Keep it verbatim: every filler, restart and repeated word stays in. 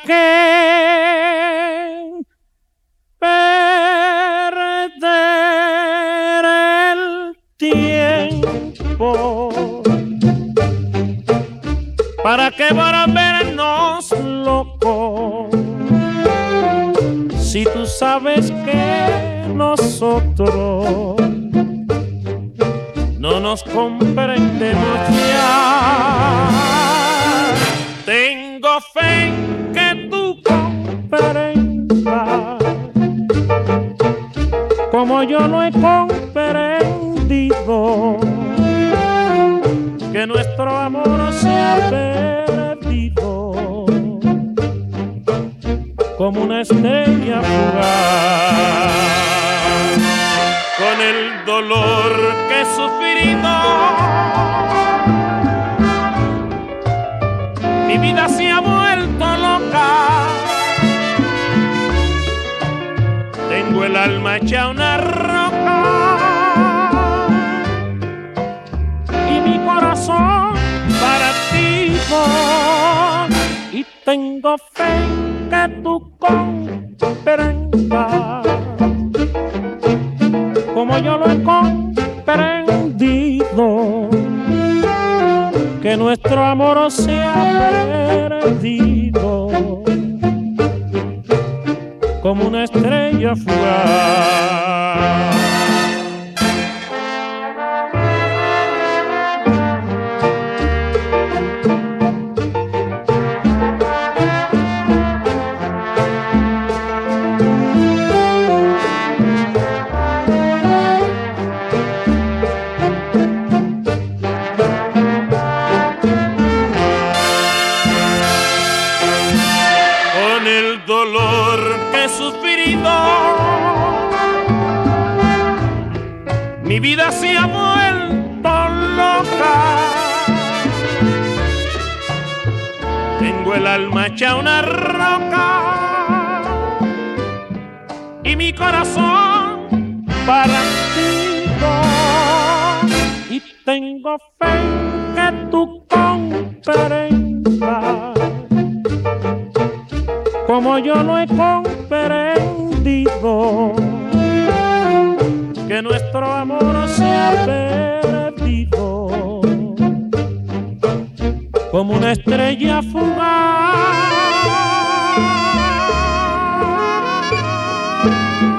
qué perder el tiempo? ¿Para qué volvernos locos? Si tú sabes que nosotros no nos comprendemos ya. Tengo fe en que tú comprendas como yo lo he comprendido, que nuestro amor se ha perdido como una estrella fugaz. Con el dolor que he sufrido, mi vida se ha vuelto loca. Tengo el alma hecha una roca y mi corazón partido, y tengo fe en que tú comprendas como yo lo he comprendido, que nuestro amor se ha perdido como una estrella fugaz. Mi vida se ha vuelto loca. Tengo el alma hecha una roca y mi corazón partido, y tengo fe en que tú comprendas como yo lo he comprendido, que nuestro amor se ha perdido como una estrella fugaz.